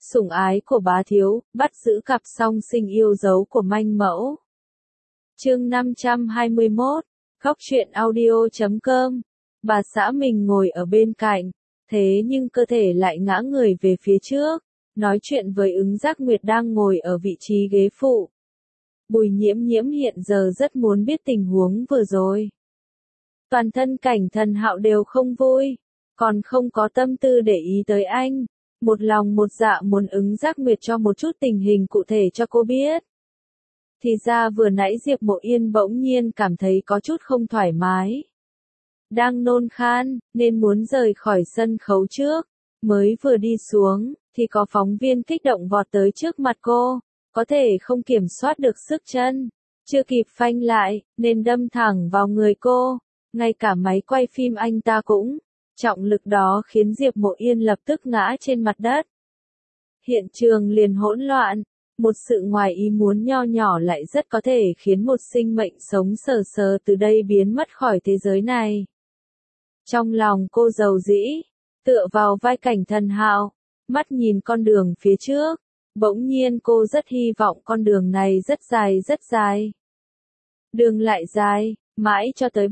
sủng ái của bá thiếu, bắt giữ cặp song sinh yêu dấu của manh mẫu. Chương 521, Khóc Chuyện Audio.com. Bà xã mình ngồi ở bên cạnh, thế nhưng cơ thể lại ngã người về phía trước, nói chuyện với Ứng Giác Nguyệt đang ngồi ở vị trí ghế phụ. Bùi Nhiễm Nhiễm hiện giờ rất muốn biết tình huống vừa rồi. Toàn thân Cảnh Thần Hạo đều không vui, còn không có tâm tư để ý tới anh, một lòng một dạ muốn Ứng Giác Nguyệt cho một chút tình hình cụ thể cho cô biết. Thì ra vừa nãy Diệp Mộ Yên bỗng nhiên cảm thấy có chút không thoải mái. Đang nôn khan, nên muốn rời khỏi sân khấu trước, mới vừa đi xuống, thì có phóng viên kích động vọt tới trước mặt cô, có thể không kiểm soát được sức chân, chưa kịp phanh lại, nên đâm thẳng vào người cô, ngay cả máy quay phim anh ta cũng, trọng lực đó khiến Diệp Mộ Yên lập tức ngã trên mặt đất. Hiện trường liền hỗn loạn, một sự ngoài ý muốn nho nhỏ lại rất có thể khiến một sinh mệnh sống sờ sờ từ đây biến mất khỏi thế giới này. Trong lòng cô dầu dĩ, tựa vào vai Cảnh Thần Hạo, mắt nhìn con đường phía trước, bỗng nhiên cô rất hy vọng con đường này rất dài. Đường lại dài, mãi cho tới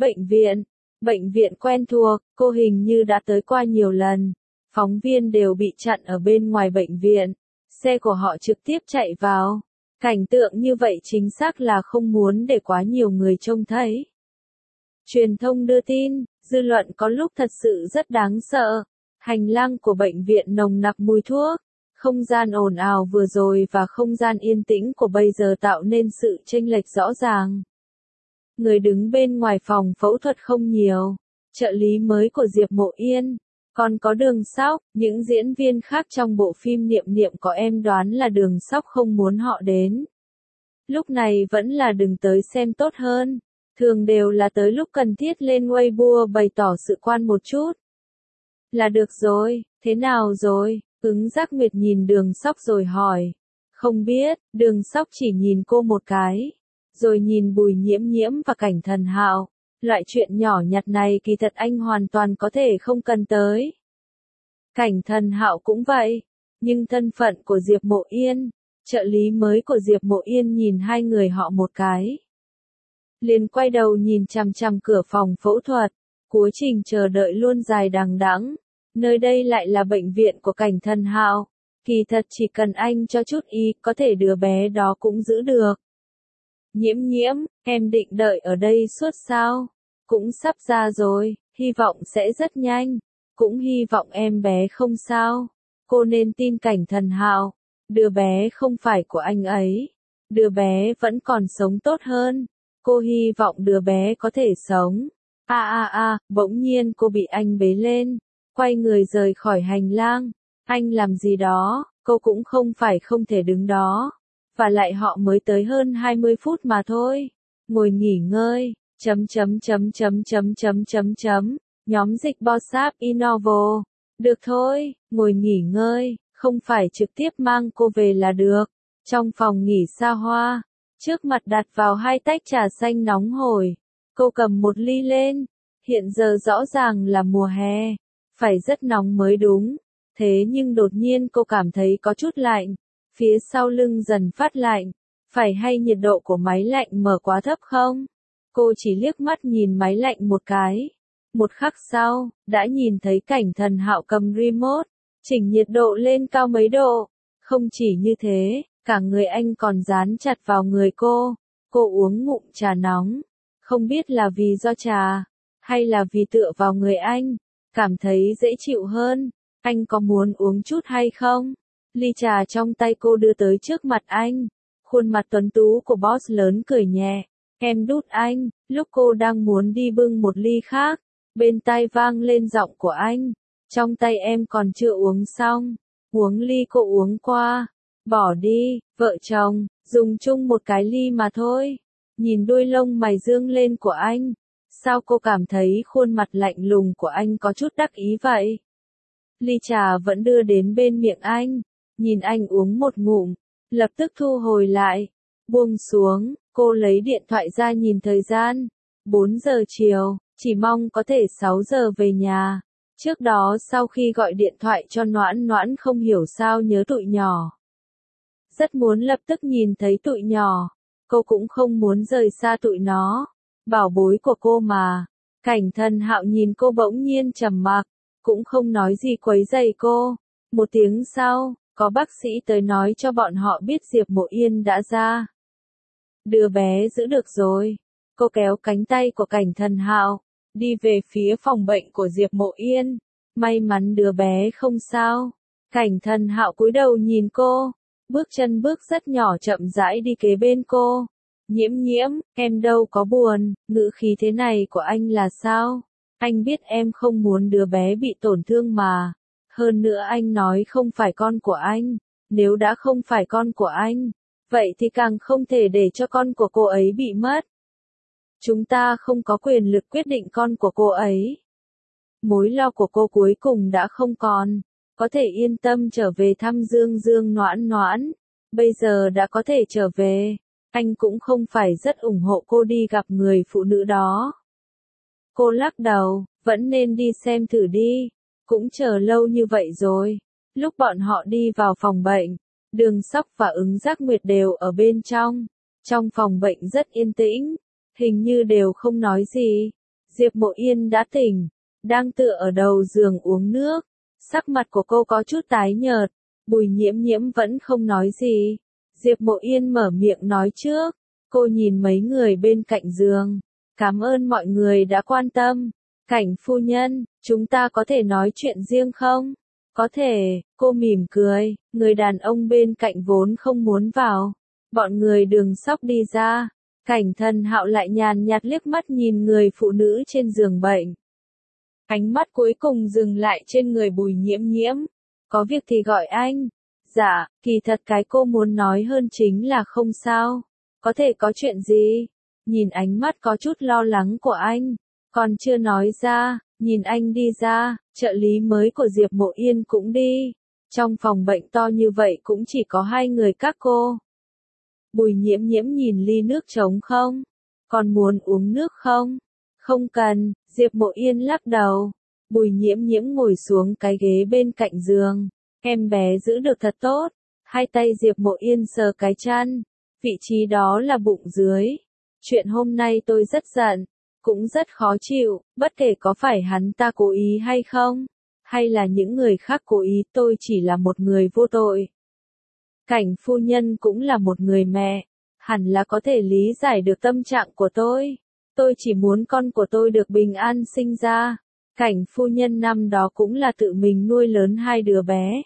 bệnh viện quen thuộc, cô hình như đã tới qua nhiều lần, phóng viên đều bị chặn ở bên ngoài bệnh viện, xe của họ trực tiếp chạy vào, cảnh tượng như vậy chính xác là không muốn để quá nhiều người trông thấy. Truyền thông đưa tin, dư luận có lúc thật sự rất đáng sợ, hành lang của bệnh viện nồng nặc mùi thuốc, không gian ồn ào vừa rồi và không gian yên tĩnh của bây giờ tạo nên sự chênh lệch rõ ràng. Người đứng bên ngoài phòng phẫu thuật không nhiều, trợ lý mới của Diệp Mộ Yên, còn có Đường Sóc, những diễn viên khác trong bộ phim Niệm Niệm có em đoán là Đường Sóc không muốn họ đến. Lúc này vẫn là đừng tới xem tốt hơn, thường đều là tới lúc cần thiết lên Weibo bày tỏ sự quan một chút. Là được rồi, thế nào rồi? Ứng Giác Nguyệt nhìn Đường Sóc rồi hỏi. Không biết, Đường Sóc chỉ nhìn cô một cái, rồi nhìn Bùi Nhiễm Nhiễm và Cảnh Thần Hạo. Loại chuyện nhỏ nhặt này kỳ thật anh hoàn toàn có thể không cần tới. Cảnh Thần Hạo cũng vậy, nhưng thân phận của Diệp Mộ Yên, trợ lý mới của Diệp Mộ Yên nhìn hai người họ một cái, liền quay đầu nhìn chằm chằm cửa phòng phẫu thuật, quá trình chờ đợi luôn dài đằng đẵng. Nơi đây lại là bệnh viện của Cảnh Thần Hạo, kỳ thật chỉ cần anh cho chút ý, có thể đứa bé đó cũng giữ được. Nhiễm Nhiễm, em định đợi ở đây suốt sao? Cũng sắp ra rồi, hy vọng sẽ rất nhanh, cũng hy vọng em bé không sao. Cô nên tin Cảnh Thần Hạo, đứa bé không phải của anh ấy, đứa bé vẫn còn sống tốt hơn, cô hy vọng đứa bé có thể sống. Bỗng nhiên cô bị anh bế lên, quay người rời khỏi hành lang. Anh làm gì đó, cô cũng không phải không thể đứng đó. Và lại họ mới tới hơn 20 phút mà thôi. Ngồi nghỉ ngơi, nhóm dịch Bossap Innovo. Được thôi, ngồi nghỉ ngơi, không phải trực tiếp mang cô về là được. Trong phòng nghỉ xa hoa, trước mặt đặt vào hai tách trà xanh nóng hổi. Cô cầm một ly lên, hiện giờ rõ ràng là mùa hè, phải rất nóng mới đúng. Thế nhưng đột nhiên cô cảm thấy có chút lạnh, phía sau lưng dần phát lạnh, phải hay nhiệt độ của máy lạnh mở quá thấp không? Cô chỉ liếc mắt nhìn máy lạnh một cái. Một khắc sau, đã nhìn thấy Cảnh Thần Hạo cầm remote, chỉnh nhiệt độ lên cao mấy độ. Không chỉ như thế, cả người anh còn dán chặt vào người cô. Cô uống ngụm trà nóng, không biết là vì do trà, hay là vì tựa vào người anh, cảm thấy dễ chịu hơn. Anh có muốn uống chút hay không? Ly trà trong tay cô đưa tới trước mặt anh. Khuôn mặt tuấn tú của boss lớn cười nhẹ. Em đút anh. Lúc cô đang muốn đi bưng một ly khác, bên tai vang lên giọng của anh. Trong tay em còn chưa uống xong. Uống ly cô uống qua. Bỏ đi, vợ chồng, dùng chung một cái ly mà thôi. Nhìn đuôi lông mày dương lên của anh. Sao cô cảm thấy khuôn mặt lạnh lùng của anh có chút đắc ý vậy? Ly trà vẫn đưa đến bên miệng anh, nhìn anh uống một ngụm, lập tức thu hồi lại, buông xuống, cô lấy điện thoại ra nhìn thời gian, 4 giờ chiều, chỉ mong có thể 6 giờ về nhà. Trước đó sau khi gọi điện thoại cho Noãn Noãn không hiểu sao nhớ tụi nhỏ. Rất muốn lập tức nhìn thấy tụi nhỏ. Cô cũng không muốn rời xa tụi nó. Bảo bối của cô mà. Cảnh Thần Hạo nhìn cô bỗng nhiên trầm mặc, cũng không nói gì quấy rầy cô. Một tiếng sau, có bác sĩ tới nói cho bọn họ biết Diệp Mộ Yên đã ra. Đứa bé giữ được rồi. Cô kéo cánh tay của Cảnh Thần Hạo, đi về phía phòng bệnh của Diệp Mộ Yên. May mắn đứa bé không sao. Cảnh Thần Hạo cúi đầu nhìn cô, bước chân bước rất nhỏ chậm rãi đi kế bên cô. Nhiễm nhiễm, em đâu có buồn, ngữ khí thế này của anh là sao? Anh biết em không muốn đứa bé bị tổn thương mà. Hơn nữa anh nói không phải con của anh. Nếu đã không phải con của anh, vậy thì càng không thể để cho con của cô ấy bị mất. Chúng ta không có quyền lực quyết định con của cô ấy. Mối lo của cô cuối cùng đã không còn. Có thể yên tâm trở về thăm Dương Dương Noãn Noãn. Bây giờ đã có thể trở về. Anh cũng không phải rất ủng hộ cô đi gặp người phụ nữ đó. Cô lắc đầu, vẫn nên đi xem thử đi. Cũng chờ lâu như vậy rồi. Lúc bọn họ đi vào phòng bệnh, Đường Sóc và Ứng Giác Nguyệt đều ở bên trong. Trong phòng bệnh rất yên tĩnh, hình như đều không nói gì. Diệp Mộ Yên đã tỉnh, đang tựa ở đầu giường uống nước. Sắc mặt của cô có chút tái nhợt, Bùi Nhiễm Nhiễm vẫn không nói gì. Diệp Mộ Yên mở miệng nói trước, cô nhìn mấy người bên cạnh giường. Cảm ơn mọi người đã quan tâm. Cảnh phu nhân, chúng ta có thể nói chuyện riêng không? Có thể, cô mỉm cười, người đàn ông bên cạnh vốn không muốn vào. Bọn người Đường Sóc đi ra, Cảnh Thần Hạo lại nhàn nhạt liếc mắt nhìn người phụ nữ trên giường bệnh. Ánh mắt cuối cùng dừng lại trên người Bùi Nhiễm Nhiễm. Có việc thì gọi anh. Dạ, kỳ thật cái cô muốn nói hơn chính là không sao. Có thể có chuyện gì? Nhìn ánh mắt có chút lo lắng của anh, còn chưa nói ra, nhìn anh đi ra, trợ lý mới của Diệp Mộ Yên cũng đi. Trong phòng bệnh to như vậy cũng chỉ có hai người các cô. Bùi Nhiễm Nhiễm nhìn ly nước trống không? Còn muốn uống nước không? Không cần, Diệp Mộ Yên lắc đầu. Bùi Nhiễm Nhiễm ngồi xuống cái ghế bên cạnh giường. Em bé giữ được thật tốt. Hai tay Diệp Mộ Yên sờ cái chăn. Vị trí đó là bụng dưới. Chuyện hôm nay tôi rất giận, cũng rất khó chịu, bất kể có phải hắn ta cố ý hay không, hay là những người khác cố ý, tôi chỉ là một người vô tội. Cảnh phu nhân cũng là một người mẹ, hẳn là có thể lý giải được tâm trạng của tôi. Tôi chỉ muốn con của tôi được bình an sinh ra. Cảnh phu nhân năm đó cũng là tự mình nuôi lớn hai đứa bé.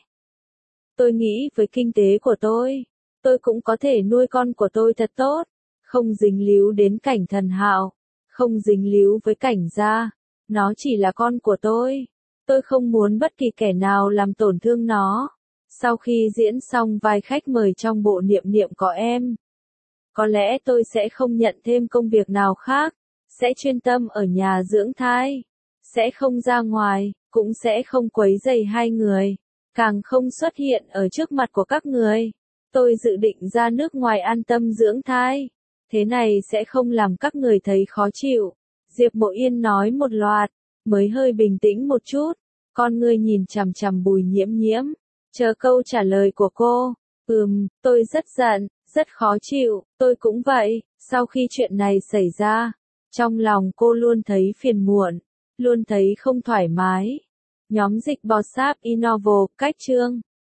Tôi nghĩ với kinh tế của tôi cũng có thể nuôi con của tôi thật tốt, không dính líu đến Cảnh Thần Hạo, không dính líu với Cảnh gia. Nó chỉ là con của tôi không muốn bất kỳ kẻ nào làm tổn thương nó. Sau khi diễn xong vai khách mời trong bộ Niệm Niệm có em, có lẽ tôi sẽ không nhận thêm công việc nào khác, sẽ chuyên tâm ở nhà dưỡng thai, sẽ không ra ngoài, cũng sẽ không quấy rầy hai người, càng không xuất hiện ở trước mặt của các người. Tôi dự định ra nước ngoài an tâm dưỡng thai, thế này sẽ không làm các người thấy khó chịu. Diệp Mộ Yên nói một loạt, mới hơi bình tĩnh một chút, con ngươi nhìn chằm chằm Bùi Nhiễm Nhiễm, chờ câu trả lời của cô. Tôi rất giận, rất khó chịu, tôi cũng vậy. Sau khi chuyện này xảy ra, trong lòng cô luôn thấy phiền muộn, luôn thấy không thoải mái. Nhóm dịch bò sáp Innovo, cách chương